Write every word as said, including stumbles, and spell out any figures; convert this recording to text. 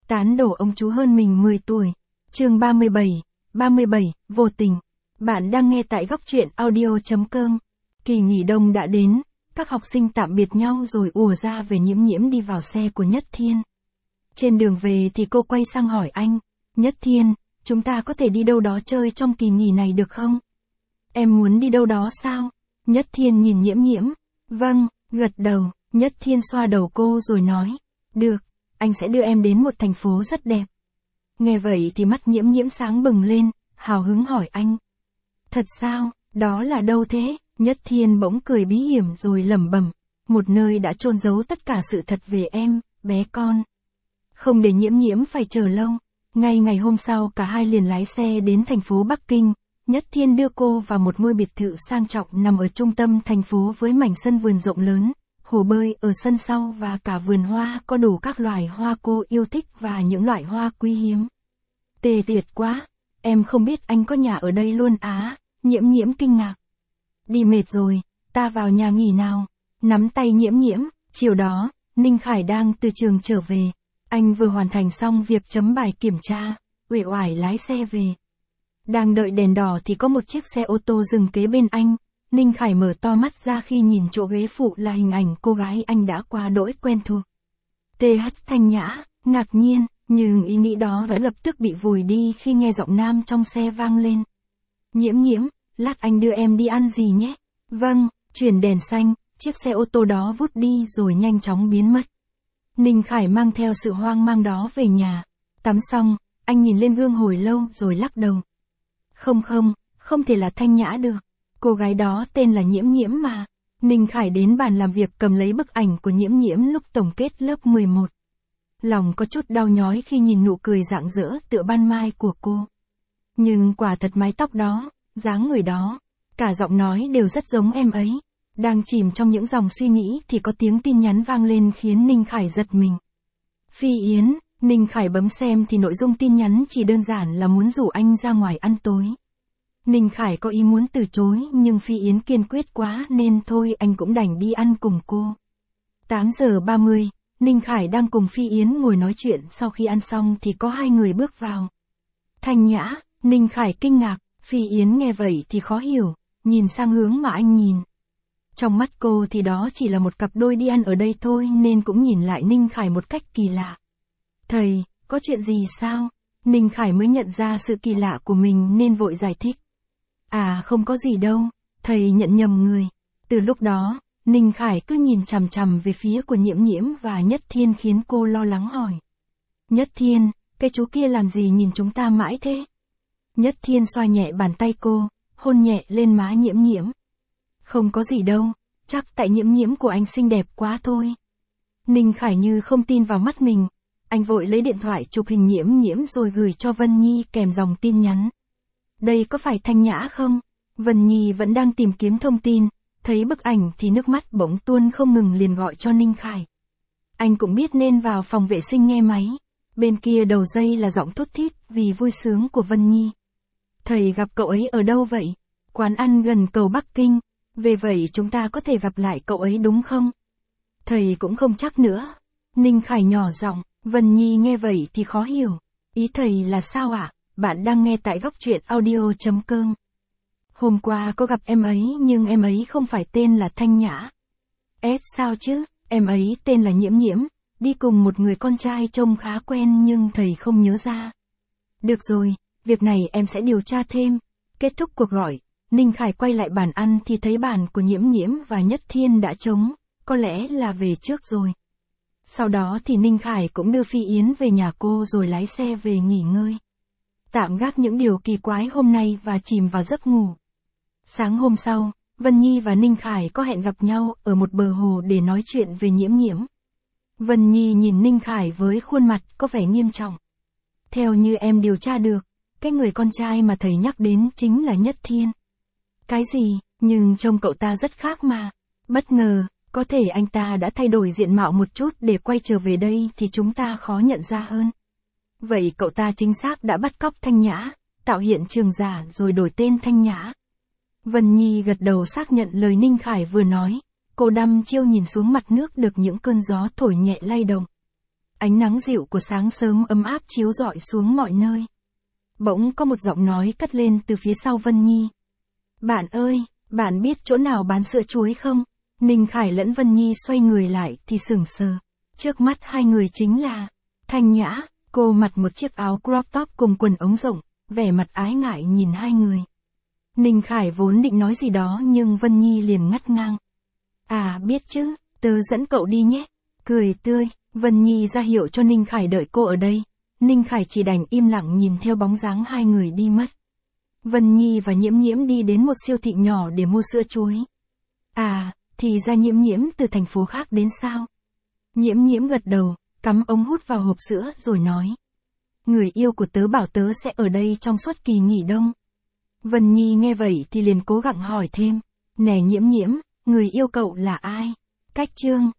Tán đổ ông chú hơn mình mười tuổi. Chương ba mươi bảy, ba mươi bảy, vô tình. Bạn đang nghe tại góc truyện audio chấm com. Kỳ nghỉ đông đã đến, các học sinh tạm biệt nhau rồi ùa ra về Nhiễm Nhiễm đi vào xe của Nhất Thiên. Trên đường về thì cô quay sang hỏi anh, Nhất Thiên, chúng ta có thể đi đâu đó chơi trong kỳ nghỉ này được không? Em muốn đi đâu đó sao? Nhất Thiên nhìn Nhiễm Nhiễm. Vâng, gật đầu. Nhất Thiên xoa đầu cô rồi nói, được, anh sẽ đưa em đến một thành phố rất đẹp. Nghe vậy thì mắt Nhiễm Nhiễm sáng bừng lên, hào hứng hỏi anh. Thật sao, đó là đâu thế? Nhất Thiên bỗng cười bí hiểm rồi lẩm bẩm, một nơi đã chôn giấu tất cả sự thật về em, bé con. Không để Nhiễm Nhiễm phải chờ lâu, ngay ngày hôm sau cả hai liền lái xe đến thành phố Bắc Kinh. Nhất Thiên đưa cô vào một ngôi biệt thự sang trọng nằm ở trung tâm thành phố với mảnh sân vườn rộng lớn, hồ bơi ở sân sau và cả vườn hoa có đủ các loài hoa cô yêu thích và những loại hoa quý hiếm. Tê tuyệt quá, em không biết anh có nhà ở đây luôn á, Nhiễm Nhiễm kinh ngạc. Đi mệt rồi, ta vào nhà nghỉ nào. Nắm tay Nhiễm Nhiễm, chiều đó, Ninh Khải đang từ trường trở về. Anh vừa hoàn thành xong việc chấm bài kiểm tra, uể oải lái xe về. Đang đợi đèn đỏ thì có một chiếc xe ô tô dừng kế bên anh. Ninh Khải mở to mắt ra khi nhìn chỗ ghế phụ là hình ảnh cô gái anh đã qua đỗi quen thuộc. tê hát Thanh Nhã, ngạc nhiên, nhưng ý nghĩ đó đã lập tức bị vùi đi khi nghe giọng nam trong xe vang lên. Nhiễm Nhiễm, lát anh đưa em đi ăn gì nhé? Vâng, chuyển đèn xanh, chiếc xe ô tô đó vút đi rồi nhanh chóng biến mất. Ninh Khải mang theo sự hoang mang đó về nhà. Tắm xong, anh nhìn lên gương hồi lâu rồi lắc đầu. Không không, không thể là Thanh Nhã được. Cô gái đó tên là Nhiễm Nhiễm mà. Ninh Khải đến bàn làm việc cầm lấy bức ảnh của Nhiễm Nhiễm lúc tổng kết lớp mười một. Lòng có chút đau nhói khi nhìn nụ cười rạng rỡ tựa ban mai của cô. Nhưng quả thật mái tóc đó, dáng người đó, cả giọng nói đều rất giống em ấy. Đang chìm trong những dòng suy nghĩ thì có tiếng tin nhắn vang lên khiến Ninh Khải giật mình. Phi Yến, Ninh Khải bấm xem thì nội dung tin nhắn chỉ đơn giản là muốn rủ anh ra ngoài ăn tối. Ninh Khải có ý muốn từ chối nhưng Phi Yến kiên quyết quá nên thôi anh cũng đành đi ăn cùng cô. tám giờ ba mươi, Ninh Khải đang cùng Phi Yến ngồi nói chuyện, sau khi ăn xong thì có hai người bước vào. Thanh Nhã, Ninh Khải kinh ngạc, Phi Yến nghe vậy thì khó hiểu, nhìn sang hướng mà anh nhìn. Trong mắt cô thì đó chỉ là một cặp đôi đi ăn ở đây thôi nên cũng nhìn lại Ninh Khải một cách kỳ lạ. Thầy, có chuyện gì sao? Ninh Khải mới nhận ra sự kỳ lạ của mình nên vội giải thích. À không có gì đâu, thầy nhận nhầm người. Từ lúc đó, Ninh Khải cứ nhìn chằm chằm về phía của Nhiễm Nhiễm và Nhất Thiên khiến cô lo lắng hỏi. Nhất Thiên, cái chú kia làm gì nhìn chúng ta mãi thế? Nhất Thiên xoa nhẹ bàn tay cô, hôn nhẹ lên má Nhiễm Nhiễm. Không có gì đâu, chắc tại Nhiễm Nhiễm của anh xinh đẹp quá thôi. Ninh Khải như không tin vào mắt mình, anh vội lấy điện thoại chụp hình Nhiễm Nhiễm rồi gửi cho Vân Nhi kèm dòng tin nhắn. Đây có phải Thanh Nhã không? Vân Nhi vẫn đang tìm kiếm thông tin, thấy bức ảnh thì nước mắt bỗng tuôn không ngừng liền gọi cho Ninh Khải. Anh cũng biết nên vào phòng vệ sinh nghe máy, bên kia đầu dây là giọng thút thít vì vui sướng của Vân Nhi. Thầy gặp cậu ấy ở đâu vậy? Quán ăn gần cầu Bắc Kinh, về vậy chúng ta có thể gặp lại cậu ấy đúng không? Thầy cũng không chắc nữa. Ninh Khải nhỏ giọng, Vân Nhi nghe vậy thì khó hiểu. Ý thầy là sao ạ? À? Bạn đang nghe tại góc truyện audio chấm com. Hôm qua có gặp em ấy nhưng em ấy không phải tên là Thanh Nhã. S sao chứ, em ấy tên là Nhiễm Nhiễm, đi cùng một người con trai trông khá quen nhưng thầy không nhớ ra. Được rồi, việc này em sẽ điều tra thêm. Kết thúc cuộc gọi, Ninh Khải quay lại bàn ăn thì thấy bàn của Nhiễm Nhiễm và Nhất Thiên đã trống, có lẽ là về trước rồi. Sau đó thì Ninh Khải cũng đưa Phi Yến về nhà cô rồi lái xe về nghỉ ngơi. Tạm gác những điều kỳ quái hôm nay và chìm vào giấc ngủ. Sáng hôm sau, Vân Nhi và Ninh Khải có hẹn gặp nhau ở một bờ hồ để nói chuyện về Nhiễm Nhiễm. Vân Nhi nhìn Ninh Khải với khuôn mặt có vẻ nghiêm trọng. Theo như em điều tra được, cái người con trai mà thầy nhắc đến chính là Nhất Thiên. Cái gì, nhưng trông cậu ta rất khác mà. Bất ngờ, có thể anh ta đã thay đổi diện mạo một chút để quay trở về đây thì chúng ta khó nhận ra hơn. Vậy cậu ta chính xác đã bắt cóc Thanh Nhã, tạo hiện trường giả rồi đổi tên Thanh Nhã. Vân Nhi gật đầu xác nhận lời Ninh Khải vừa nói, cô đăm chiêu nhìn xuống mặt nước được những cơn gió thổi nhẹ lay động. Ánh nắng dịu của sáng sớm ấm áp chiếu rọi xuống mọi nơi. Bỗng có một giọng nói cất lên từ phía sau Vân Nhi. Bạn ơi, bạn biết chỗ nào bán sữa chuối không? Ninh Khải lẫn Vân Nhi xoay người lại thì sững sờ. Trước mắt hai người chính là Thanh Nhã, cô mặc một chiếc áo crop top cùng quần ống rộng, vẻ mặt ái ngại nhìn hai người. Ninh Khải vốn định nói gì đó nhưng Vân Nhi liền ngắt ngang. À biết chứ, tớ dẫn cậu đi nhé. Cười tươi, Vân Nhi ra hiệu cho Ninh Khải đợi cô ở đây. Ninh Khải chỉ đành im lặng nhìn theo bóng dáng hai người đi mất. Vân Nhi và Nhiễm Nhiễm đi đến một siêu thị nhỏ để mua sữa chuối. À, thì ra Nhiễm Nhiễm từ thành phố khác đến sao? Nhiễm Nhiễm gật đầu, cắm ống hút vào hộp sữa rồi nói. Người yêu của tớ bảo tớ sẽ ở đây trong suốt kỳ nghỉ đông. Vân Nhi nghe vậy thì liền cố gắng hỏi thêm. Nè Nhiễm Nhiễm, người yêu cậu là ai? Cách Trương,